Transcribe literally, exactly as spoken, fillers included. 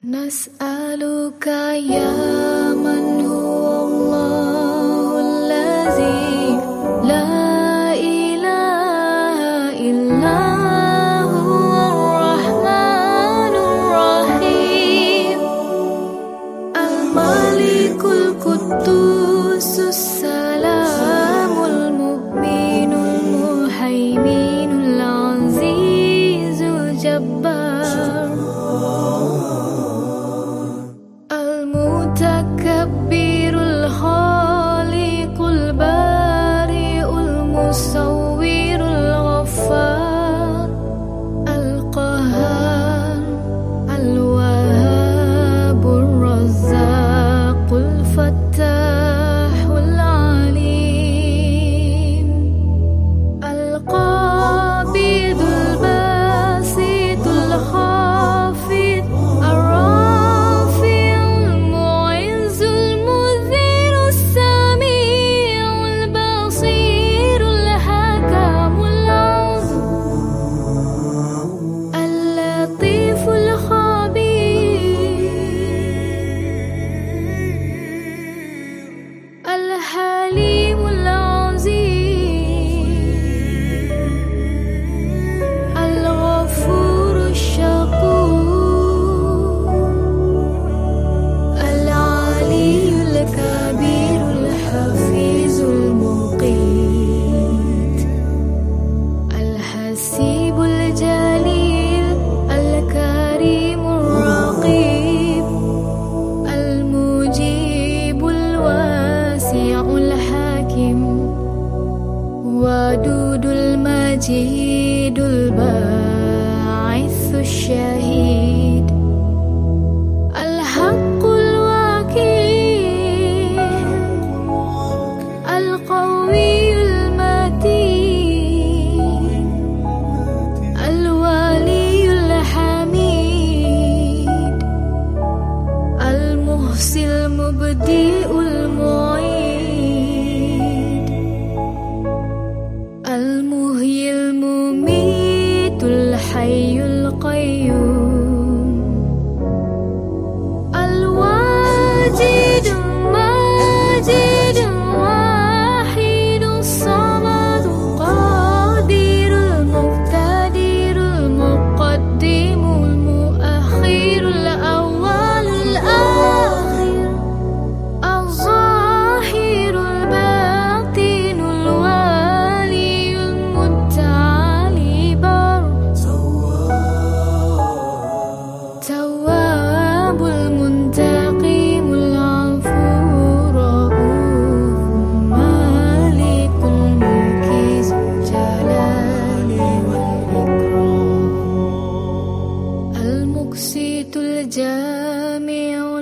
Nas'aluka ya man huwa allazi la ilaha illa huwa ar-rahmanur rahim al-malikul quddusus salamul mu'minul muhaiminul azizul jabbar Al-Mutakabbirul Khaliqul Bari'ul Musawwirul Ghaffar Al-Qahhar Al-Wahhabur Razzaqul Fattahul Alim Al-Qabidul Basitul Khafid Al-Halimul Azim Al-Ghafurus Syakur Al-Aliyul Kabirul Hafizul Muqit Al-Hasibul Jalil Al-Karimur Raqib Al-Mujibul Wasi'ul Hakim Wadudul Majidul Ba'ithus Syahid Al-Haqqul Wakil Al-Qawiyul Matin Al-Waliyul Hamid Al-Muhsil Mubdi'ul Mu'id Al-Muhyil Mumitul Hayyul Qayyum Al-Wajidul Majidul Wahidus Samadul Qadirul Muqtadirul Muqaddimul Muakhirul Awwalul Akhir Al-Zahirul Batinul Waliyul Mutta'ali Bar Tawwabul Muntaqimul Ghafur Ra'ufun Malikul Mulki Dzul Jalali wal Ikram Al-Muqsitul Jami'u